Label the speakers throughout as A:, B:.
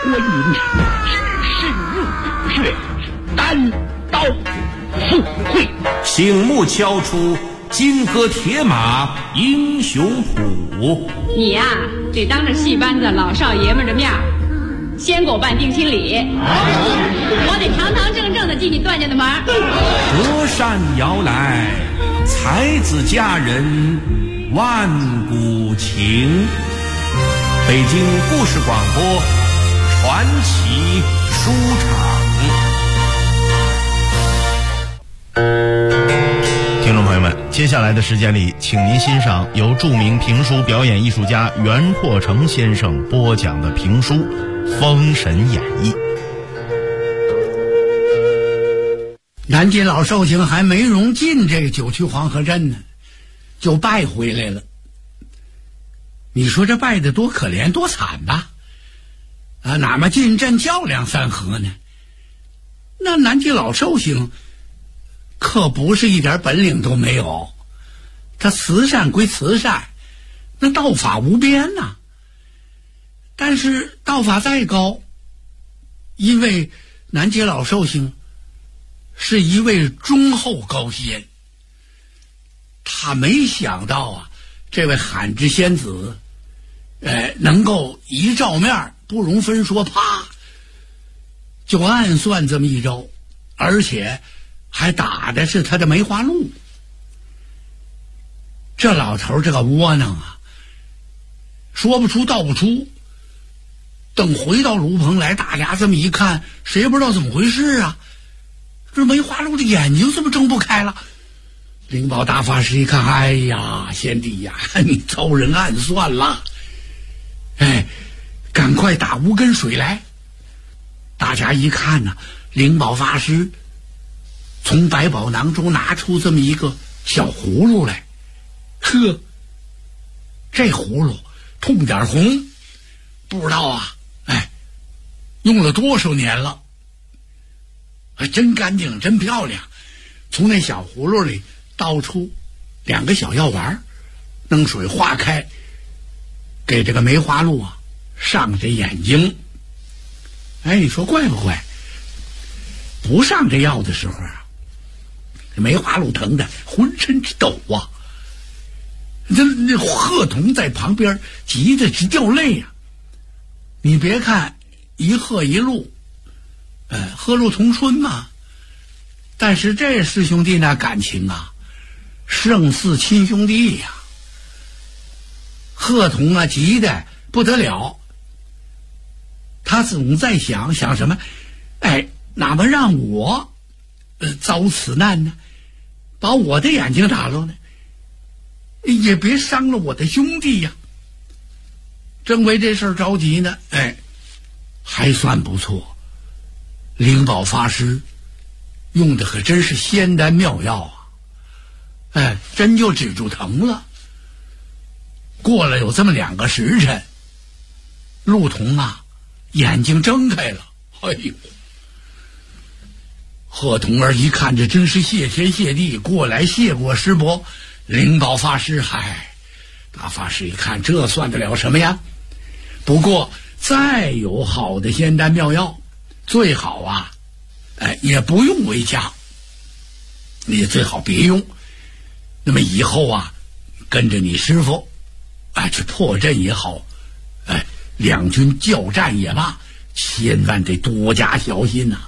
A: 观音只身入穴，单刀赴会，
B: 醒目敲出金戈铁马英雄谱。
C: 你呀，得当着戏班子老少爷们的面先给我办定亲礼，我得堂堂正正的进你段家的门。
B: 隔山遥来，才子佳人万古情。北京故事广播传奇书场。
D: 听众朋友们，接下来的时间里，请您欣赏由著名评书表演艺术家袁阔成先生播讲的评书《封神演义》。
E: 南京老寿星还没容进这个九曲黄河镇呢，就败回来了。你说这败得多可怜多惨吧？哪么进镇较量3合呢？那南京老寿星可不是一点本领都没有，他慈善归慈善，那道法无边呐。但是道法再高，因为南京老寿星是一位忠厚高仙，他没想到啊，这位罕之仙子能够一照面不容分说，啪就暗算这么一招，而且还打的是他的梅花鹿。这老头这个窝囊啊，说不出道不出。等回到炉棚来，大家这么一看，谁也不知道怎么回事啊，这梅花鹿的眼睛怎么睁不开了？灵宝大法师一看，哎呀，贤弟呀，你遭人暗算了，赶快打5根水来。大家一看呢，灵宝法师从百宝囊中拿出这么一个小葫芦来，呵，这葫芦通点红，不知道啊，用了多少年了，真干净，真漂亮。从那小葫芦里倒出2个小药丸，弄水化开，给这个梅花鹿啊上这眼睛。你说怪不怪？不上这药的时候啊，这梅花鹿疼的浑身直抖啊。那鹤童在旁边急得直掉泪啊。你别看一鹤一鹿，鹤鹿同春嘛，但是这师兄弟那感情啊，胜似亲兄弟呀。鹤童啊急得不得了，他总在想什么？哪么让我遭此难呢？把我的眼睛打了呢，也别伤了我的兄弟呀。正为这事儿着急呢，还算不错，灵宝法师用的可真是仙丹妙药啊，真就止住疼了。过了有这么2个时辰，鹿童啊眼睛睁开了，鹤童儿一看，这真是谢天谢地，过来谢过师伯。灵宝法师，大法师一看，这算得了什么呀？不过再有好的仙丹妙药，最好啊也不用为佳，你最好别用。那么以后啊，跟着你师傅去破阵也好，两军交战也罢，千万得多加小心呐。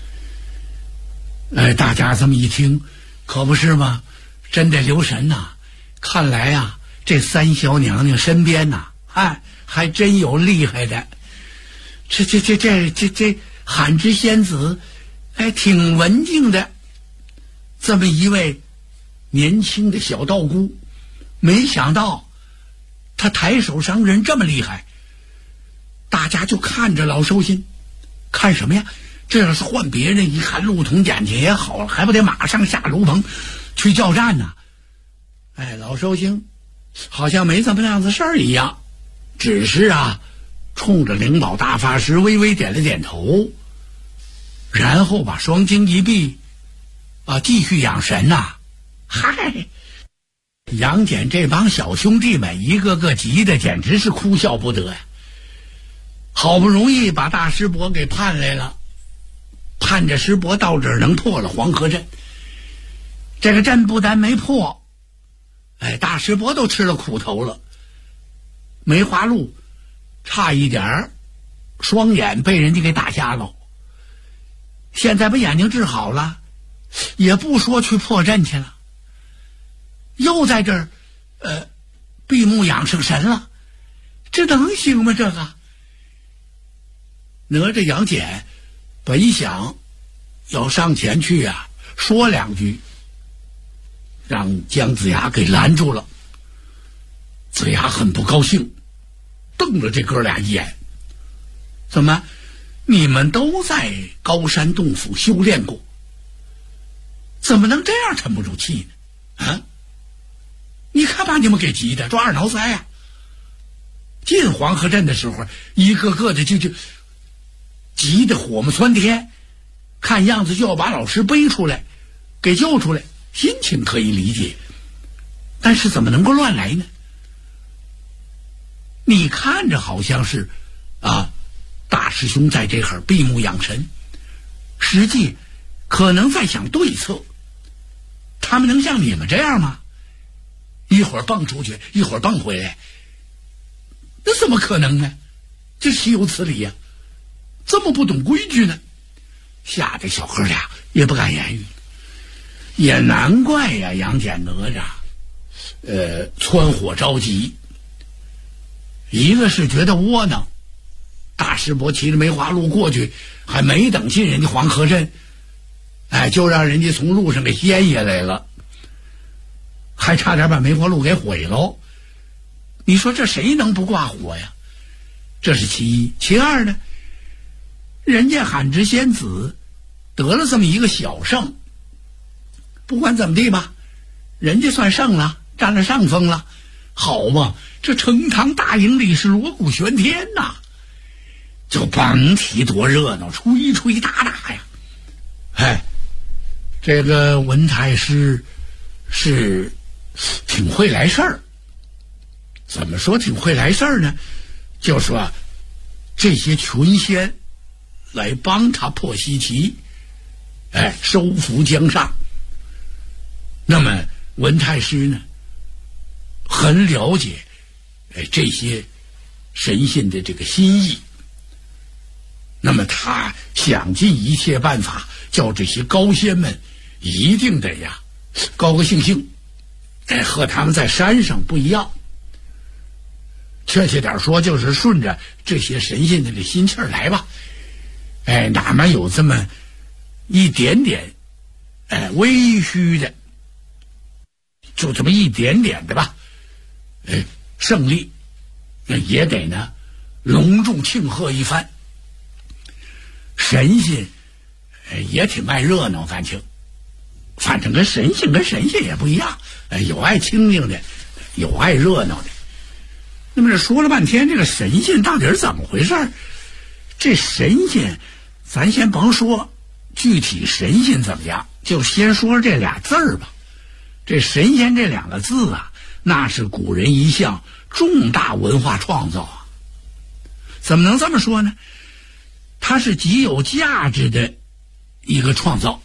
E: 大家这么一听，可不是吗？真得留神呐。看来啊，这三小娘娘身边呐，还真有厉害的。这罕之仙子，挺文静的。这么一位年轻的小道姑，没想到他抬手伤人这么厉害。大家就看着老寿星，看什么呀？这要是换别人一看，鹿童眼睛也好了，还不得马上下炉棚去交战呢？老寿星好像没怎么样子事儿一样，只是啊，冲着灵宝大法师微微点了点头，然后把双睛一闭，继续养神呐。杨戬这帮小兄弟们一个个急得简直是哭笑不得呀。 好不容易把大师伯给盼来了，盼着师伯到这儿能破了黄河阵。这个阵不但没破，大师伯都吃了苦头了。梅花鹿差一点双眼被人家给打瞎了，现在把眼睛治好了，也不说去破阵去了，又在这儿闭目养生神了，这能行吗？这个哪吒杨戬本想要上前去说两句，让姜子牙给拦住了。子牙很不高兴，瞪了这哥俩一眼，怎么你们都在高山洞府修炼过，怎么能这样沉不住气呢？你看把你们给急的抓耳挠腮进黄河阵的时候，一个个的就急得火冒窜天，看样子就要把老师背出来给救出来，心情可以理解，但是怎么能够乱来呢？你看着好像是大师兄在这会儿闭目养神，实际可能在想对策。他们能像你们这样吗？一会儿蹦出去，一会儿蹦回来，那怎么可能呢？这岂有此理呀！这么不懂规矩呢？吓得小哥俩也不敢言语。也难怪杨戬哪吒蹿火着急，一个是觉得窝囊，大师伯骑着梅花鹿过去，还没等进人家黄河阵，就让人家从路上给掀下来了，还差点把梅花鹿给毁喽。你说这谁能不挂火呀？这是其一。其二呢，人家海之仙子得了这么一个小胜，不管怎么地吧，人家算胜了，占了上风了，好嘛，这呈堂大营里是锣鼓喧天呐，就甭提多热闹，吹吹打打呀。这个文太师是挺会来事儿。怎么说挺会来事儿呢？就说这些群仙来帮他破西岐，收服江上。那么文太师呢，很了解这些神仙的这个心意，那么他想尽一切办法，叫这些高仙们一定得高高兴兴，和他们在山上不一样。确切点说，就是顺着这些神仙的这心气儿来吧。哪怕有这么一点点微虚的，就这么一点点的吧胜利，也得呢隆重庆贺一番。神仙也挺爱热闹，反正跟神仙也不一样，有爱清静的，有爱热闹的。那么这说了半天，这个神仙到底是怎么回事？这神仙咱先甭说具体神仙怎么样，就先说这俩字儿吧。这神仙这两个字那是古人一项重大文化创造怎么能这么说呢？它是极有价值的一个创造。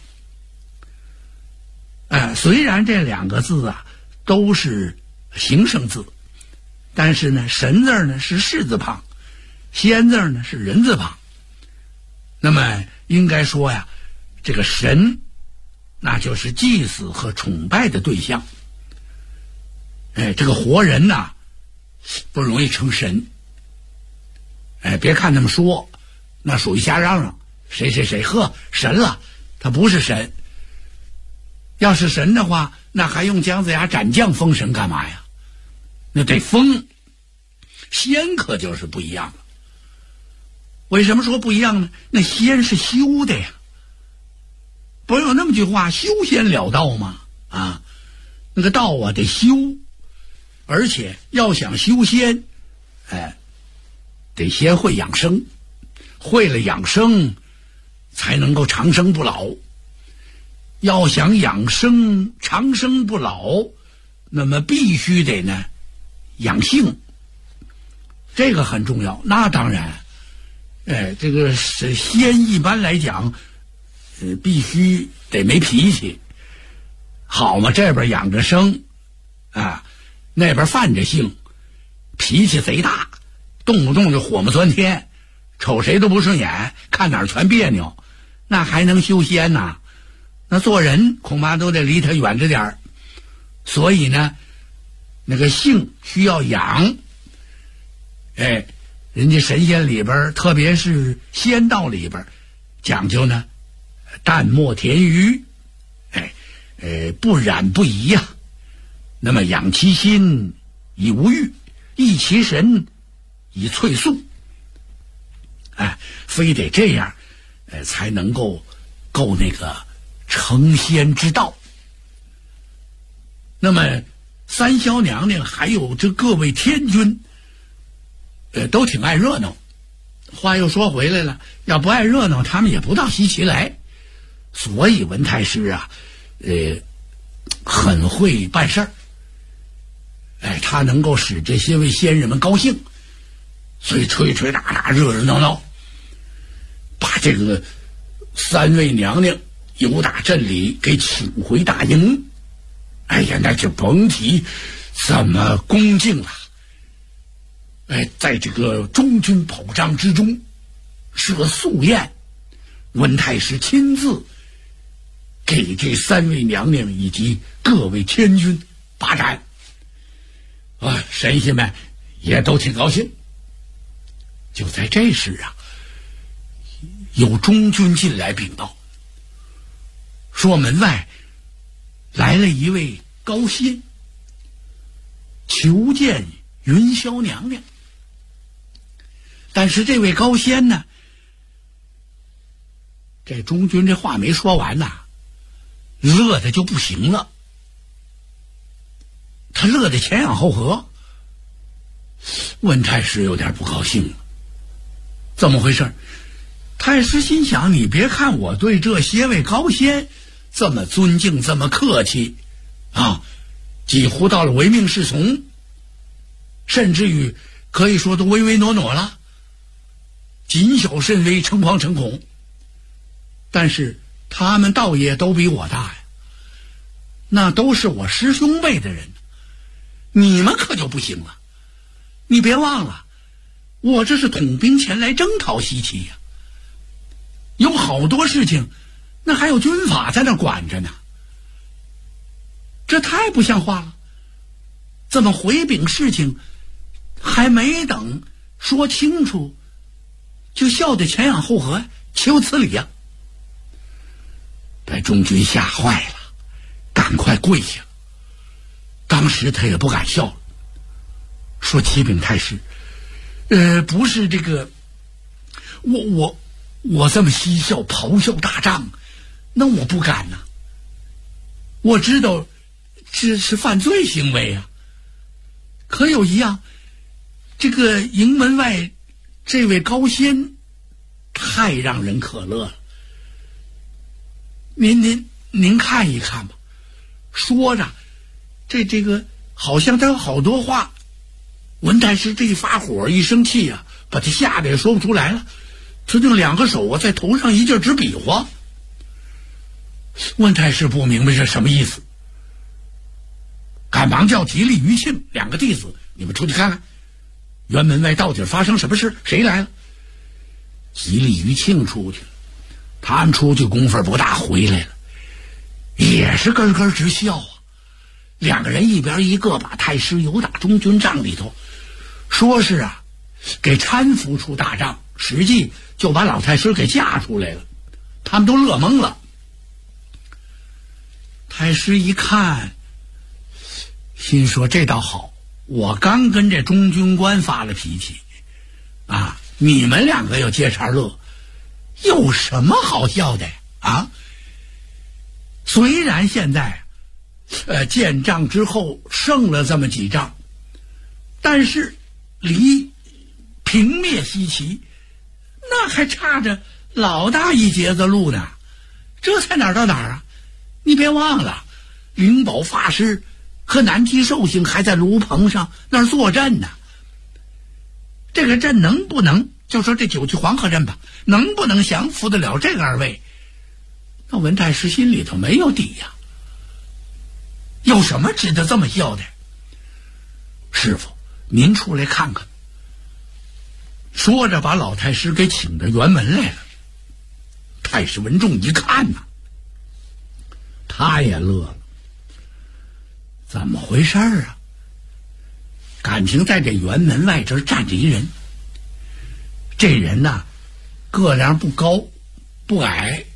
E: 虽然这两个字都是形声字，但是呢，神字呢是士字旁，仙字呢是人字旁。那么应该说这个神那就是祭祀和崇拜的对象。这个活人不容易成神。别看他们说，那属于瞎嚷嚷，谁神了，他不是神。要是神的话，那还用姜子牙斩将封神干嘛呀？那得封。仙可就是不一样了。为什么说不一样呢？那仙是修的呀，不是有那么句话，修仙了道吗？那个道得修，而且要想修仙得先会养生，会了养生才能够长生不老。要想养生长生不老，那么必须得呢养性，这个很重要。那当然这个是仙一般来讲，必须得没脾气，好嘛，这边养着生，啊，那边犯着性，脾气贼大，动不动就火冒酸天，瞅谁都不顺眼，看哪儿全别扭，那还能修仙呐？那做人恐怕都得离他远着点儿。所以呢，那个性需要养，人家神仙里边，特别是仙道里边，讲究呢，淡漠恬于，不染不移呀。那么养其心以无欲，益其神以萃素。非得这样，才能够那个成仙之道。那么三霄娘娘还有这各位天君，都挺爱热闹。话又说回来了，要不爱热闹，他们也不到西岐来。所以文太师啊，很会办事儿。他能够使这些位仙人们高兴，所以吹吹打打，热热闹闹，把这个三位娘娘由打镇里给请回大营。那就甭提怎么恭敬了。在这个中军宝帐之中设素宴，文太师亲自给这三位娘娘以及各位天君把盏。神仙们也都挺高兴。就在这时啊，有中军进来禀报，说门外来了一位高仙，求见云霄娘娘。但是这位高仙呢，这中军这话没说完呐，乐的就不行了。他乐得前仰后合。文太师有点不高兴了，怎么回事？太师心想，你别看我对这些位高仙这么尊敬，这么客气啊，几乎到了唯命是从，甚至于可以说都唯唯诺诺了，谨小慎微，诚惶诚恐。但是他们道业都比我大呀，那都是我师兄辈的人，你们可就不行了。你别忘了，我这是统兵前来征讨西岐呀，有好多事情那还有军法在那管着呢，这太不像话了。这么回禀事情还没等说清楚，就笑得前仰后合，岂有此理呀！把中军吓坏了，赶快跪下。当时他也不敢笑了，说启禀太师，不是这个，我这么嬉笑咆哮大帐，那我不敢呐。我知道这是犯罪行为啊，可有一样，这个营门外这位高仙太让人可乐了，您看一看吧。说着，这个好像他有好多话，文太师这一发火一生气啊，把他吓得也说不出来了，他就两个手啊在头上一劲直比划。文太师不明白是什么意思，赶忙叫吉利、余庆两个弟子，你们出去看看辕门外到底发生什么事，谁来了。吉利、余庆出去了，他们出去功夫不大，回来了也是咯咯直笑啊。两个人一边一个把太师由打中军帐里头，说是啊给搀扶出大帐，实际就把老太师给架出来了。他们都乐懵了。太师一看，心说这倒好，我刚跟这中军官发了脾气啊，你们两个要接茬乐，有什么好笑的啊？虽然现在建仗之后胜了这么几仗，但是离平灭西岐那还差着老大一截子路呢，这才哪儿到哪儿啊？你别忘了，灵宝法师和南极寿星还在炉棚上那儿坐镇呢。这个阵能不能就说这9去黄河镇吧，能不能降服得了这个2位？那文太师心里头没有底呀，有什么值得这么要的？师傅，您出来看看。说着把老太师给请到辕门来了。太师文仲一看呐，他也乐了。怎么回事啊？感情在这辕门外这站着一人，这人呐，个量不高不矮，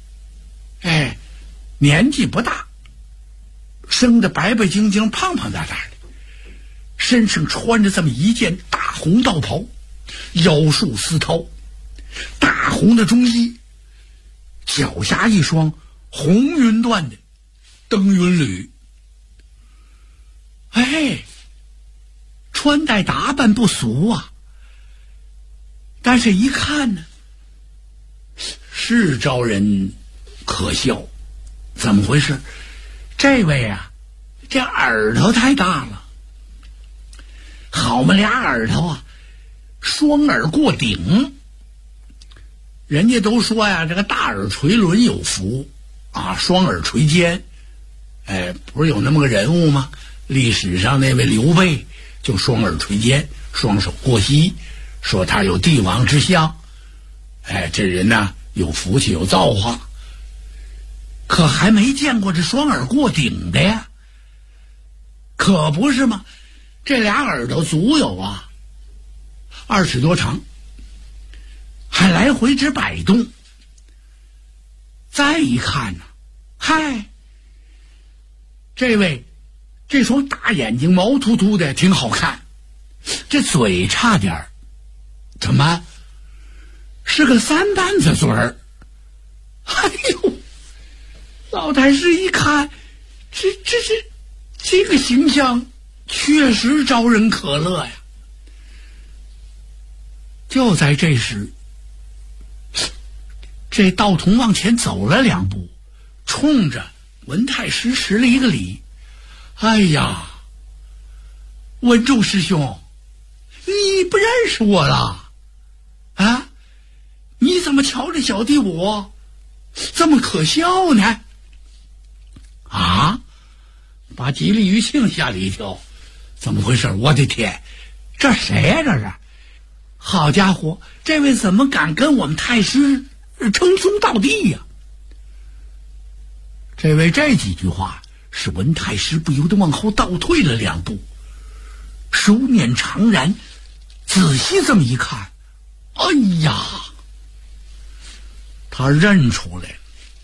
E: 年纪不大，生得白白净净胖胖大大的，身上穿着这么一件大红道袍，腰束丝绦，大红的中衣，脚下一双红云缎的登云履。穿戴打扮不俗啊，但是一看呢，是招人可笑。怎么回事？这位啊，这耳朵太大了，好嘛，俩耳朵啊，双耳过顶。人家都说呀，这个大耳垂轮有福啊，双耳垂肩。不是有那么个人物吗？历史上那位刘备就双耳垂肩，双手过膝，说他有帝王之相。这人呢有福气有造化，可还没见过这双耳过顶的呀。可不是吗？这俩耳朵足有啊2尺多长，还来回直摆动。再一看呢，这位这双大眼睛毛秃秃的挺好看，这嘴差点儿，怎么是个3瓣子嘴儿？老太师一看，这个形象确实招人可乐呀。就在这时，这道童往前走了2步，冲着文太师施了一个礼。文仲师兄，你不认识我了啊？你怎么瞧着小弟我这么可笑呢？把吉利余庆吓了一跳。怎么回事？我的天，这谁呀？这是？好家伙，这位怎么敢跟我们太师称兄道弟呀？这位这几句话使文太师不由得往后倒退了2步，熟念长然，仔细这么一看，他认出来了，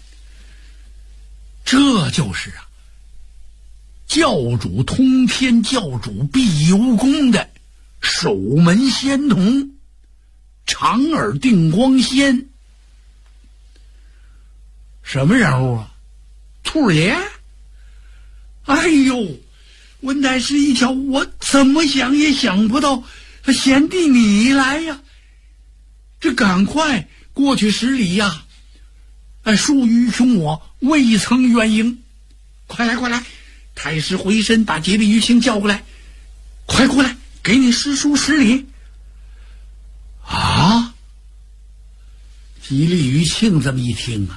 E: 这就是教主通天教主碧游宫的守门仙童长耳定光仙。什么人物啊？兔爷。文太师一瞧，我怎么想也想不到贤弟你来呀，这赶快过去施礼呀。恕于兄我未曾远迎，快来，太师回身把吉利余庆叫过来，快过来给你师叔施礼。吉利余庆这么一听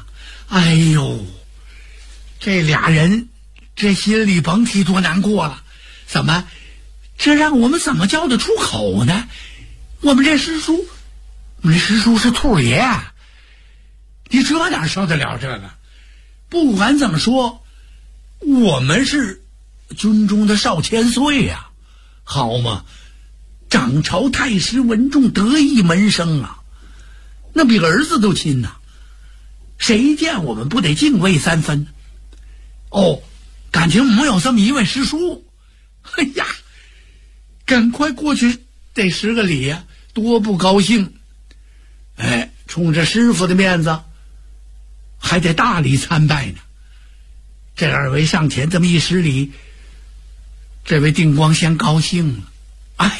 E: 这俩人这心里甭提多难过了。怎么这让我们怎么叫得出口呢？我们这师叔是兔爷啊，你这哪受得了这个？不管怎么说，我们是军中的少千岁呀，好嘛，掌朝太师文仲得意门生啊，那比儿子都亲呐，谁见我们不得敬畏3分？感情我们有这么一位师叔，赶快过去得施个礼呀，多不高兴。冲着师傅的面子还得大礼参拜呢。这2位上前这么一施礼，这位定光仙高兴了。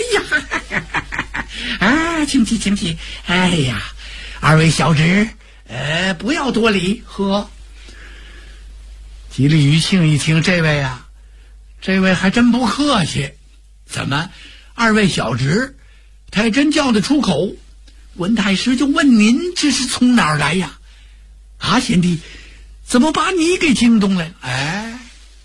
E: 请起。2位小侄不要多礼。吉利余庆一听这位还真不客气，怎么2位小侄他还真叫得出口， 文太师就问您这是从哪儿来呀？啊，贤弟，怎么把你给惊动了？哎，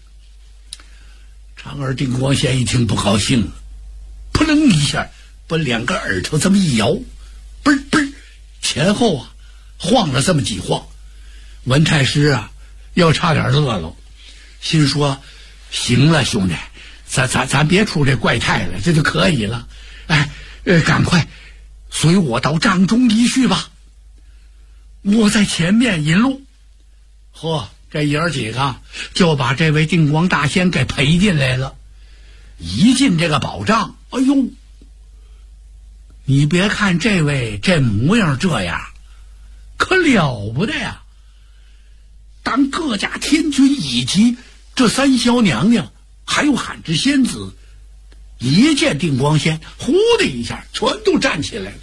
E: 长耳定光贤一听不高兴了，扑棱一下把两个耳朵这么一摇，嘣嘣，前后啊晃了这么几晃。文太师啊要差点乐了，心说行了兄弟，咱别出这怪态了，这就可以了。哎，赶快随我到帐中一叙吧，我在前面引路。呵，这爷儿几个就把这位定光大仙给陪进来了。一进这个宝帐，哎呦，你别看这位这模样这样，可了不得呀！当各家天君以及这三霄娘娘还有喊之仙子一见定光仙，呼的一下全都站起来了，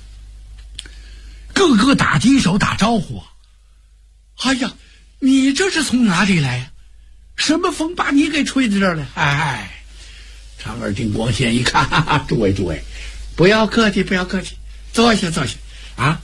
E: 个个打鸡手打招呼。哎呀，你这是从哪里来呀？什么风把你给吹到这儿了？哎，长耳定光仙一看，哈哈，诸位，不要客气，坐下啊。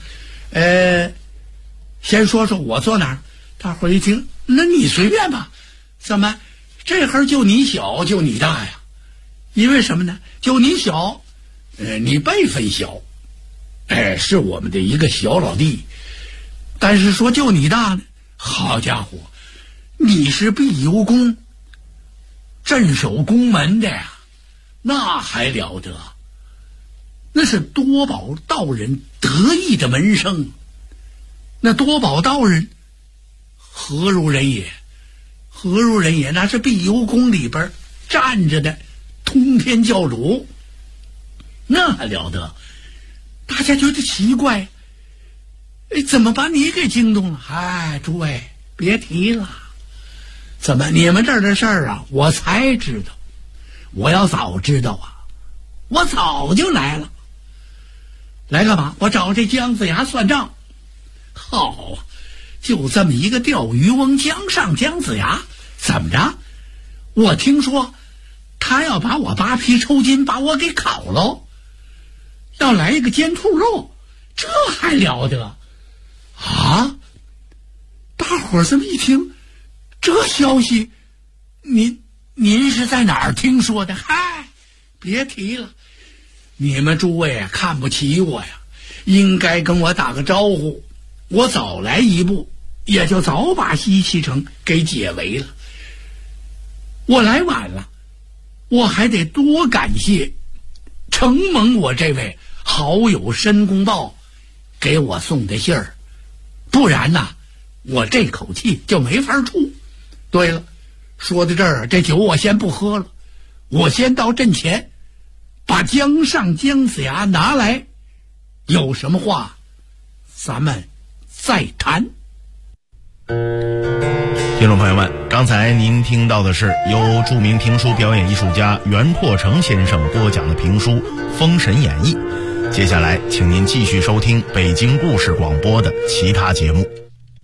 E: 先说说我坐哪儿。大伙儿一听，那你随便吧。怎么这会儿就你小就你大呀？因为什么呢？就你小，你辈分小，是我们的一个小老弟。但是说就你大呢，好家伙，你是碧游宫镇守宫门的呀，那还了得？那是多宝道人得意的门生。那多宝道人何如人也？那是碧游宫里边站着的通天教主，那还了得？大家觉得奇怪，怎么把你给惊动了？哎，诸位别提了，怎么你们这儿的事儿啊，我才知道。我要早知道啊，我早就来了。来干嘛？我找这姜子牙算账。好啊，就这么一个钓鱼翁姜尚姜子牙，怎么着？我听说他要把我扒皮抽筋，把我给烤了，要来一个煎兔肉，这还了得啊！大伙儿这么一听，这消息您是在哪儿听说的？嗨，别提了，你们诸位啊看不起我呀，应该跟我打个招呼，我早来一步，也就早把西岐城给解围了。我来晚了，我还得多感谢承蒙我这位好友申公豹给我送的信儿，不然呐，我这口气就没法出。对了，说到这儿，这酒我先不喝了，我先到阵前把姜尚姜子牙拿来，有什么话咱们再谈。
D: 听众朋友们，刚才您听到的是由著名评书表演艺术家袁阔成先生播讲的评书《封神演义》。接下来请您继续收听北京故事广播的其他节目。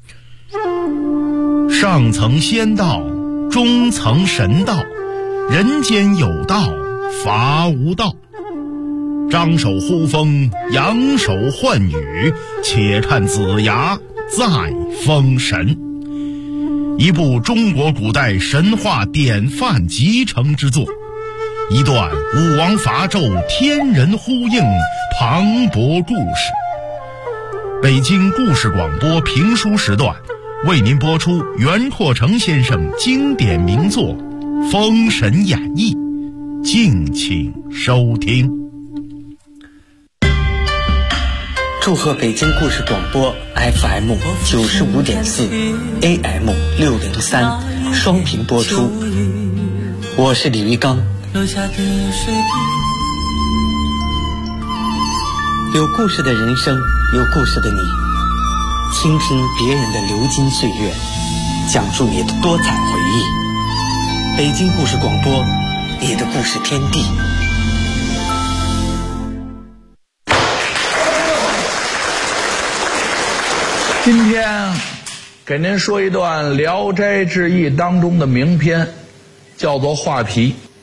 D: 上层仙道，中层神道，人间有道，伐无道。张手呼风，扬手唤雨，且看子牙再封神。一部中国古代神话典范集成之作，一段武王伐纣天人呼应磅礴故事。北京故事广播评书时段为您播出袁阔成先生经典名作《封神演义》，敬请收听。
F: 祝贺北京故事广播 FM 95.4 AM 603双频播出，我是李玉刚。有故事的人生，有故事的你，倾听别人的流金岁月，讲述你的多彩回忆。北京故事广播，你的故事天地。
G: 今天给您说一段《聊斋志异》当中的名篇，叫做画皮。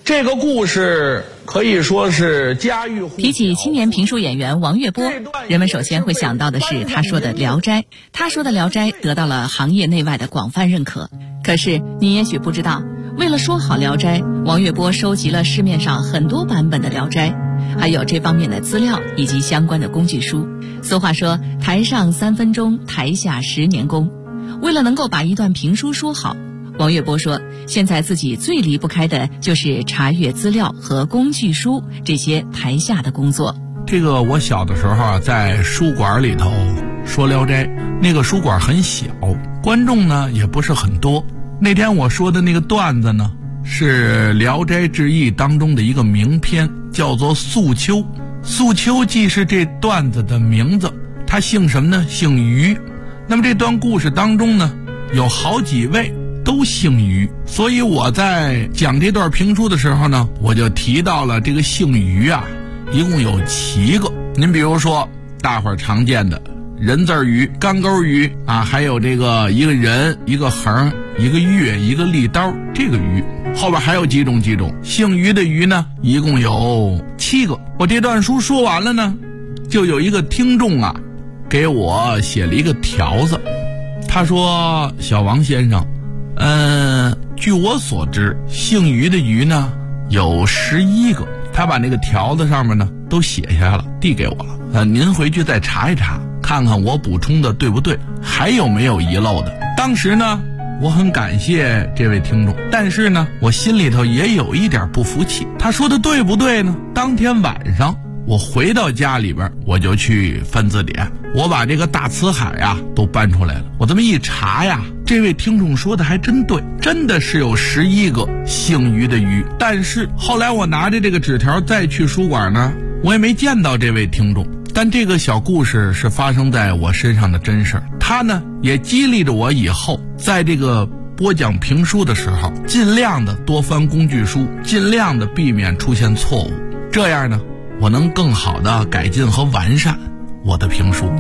G: 这个故事可以说是家喻户晓。
H: 提起青年评书演员王月波，人们首先会想到的是他说的《聊斋》。他说的《聊斋》得到了行业内外的广泛认可。可是你也许不知道，为了说好《聊斋》，王月波收集了市面上很多版本的《聊斋》，还有这方面的资料以及相关的工具书。俗话说，台上3分钟，台下10年功。为了能够把一段评书说好，王月波说，现在自己最离不开的就是查阅资料和工具书这些台下的工作。
E: 这个我小的时候啊，在书馆里头说《聊斋》，那个书馆很小，观众呢也不是很多。那天我说的那个段子呢，是《聊斋志异》当中的一个名篇，叫做《素秋》。素秋既是这段子的名字，他姓什么呢？姓于。那么这段故事当中呢，有好几位都姓于，所以我在讲这段评书的时候呢，我就提到了这个姓于啊，一共有7个。您比如说大伙儿常见的人字鱼、干钩鱼啊，还有这个一个人、一个横、一个月、一个利刀，这个鱼后边还有几种姓于的鱼呢，一共有7个。我这段书说完了呢，就有一个听众啊给我写了一个条子，他说：小王先生，据我所知，姓于的于呢有11个。他把那个条子上面呢都写下来了，递给我了。您回去再查一查，看看我补充的对不对，还有没有遗漏的。当时呢，我很感谢这位听众，但是呢，我心里头也有一点不服气。他说的对不对呢？当天晚上我回到家里边，我就去翻字典，我把这个大辞海啊都搬出来了。我这么一查呀，这位听众说的还真对，真的是有11个姓于的于。但是后来我拿着这个纸条再去书馆呢，我也没见到这位听众。但这个小故事是发生在我身上的真事儿，他呢也激励着我以后在这个播讲评书的时候，尽量的多翻工具书，尽量的避免出现错误，这样呢我能更好的改进和完善我的评书。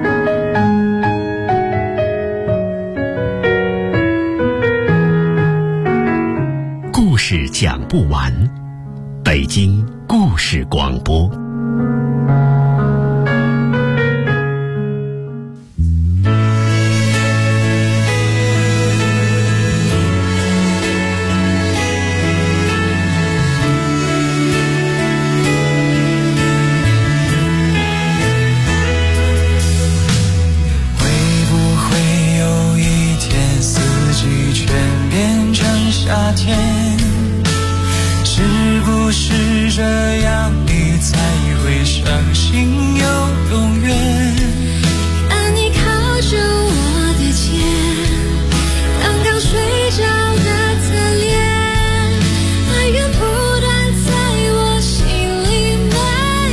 I: 故事讲不完，北京故事广播。
J: 夏天，是不是这样你才会相信有永远？
K: 当你靠着我的肩，刚刚睡着的侧脸，爱源不断在我心里蔓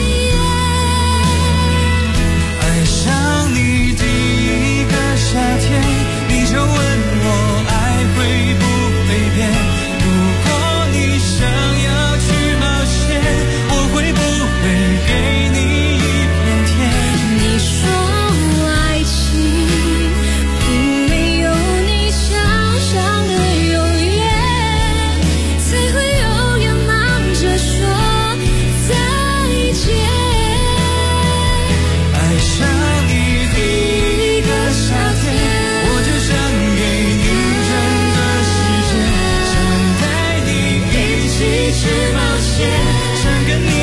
K: 延。
J: 爱上你第一个夏天，你就问我爱会不如果你想要去冒险，我会不会给你一片天？
K: 你说爱情并没有你想象的永远，才会永远忙着说再见。
J: 爱上你第一个夏天，我就想给你整个世界，去冒险，想跟你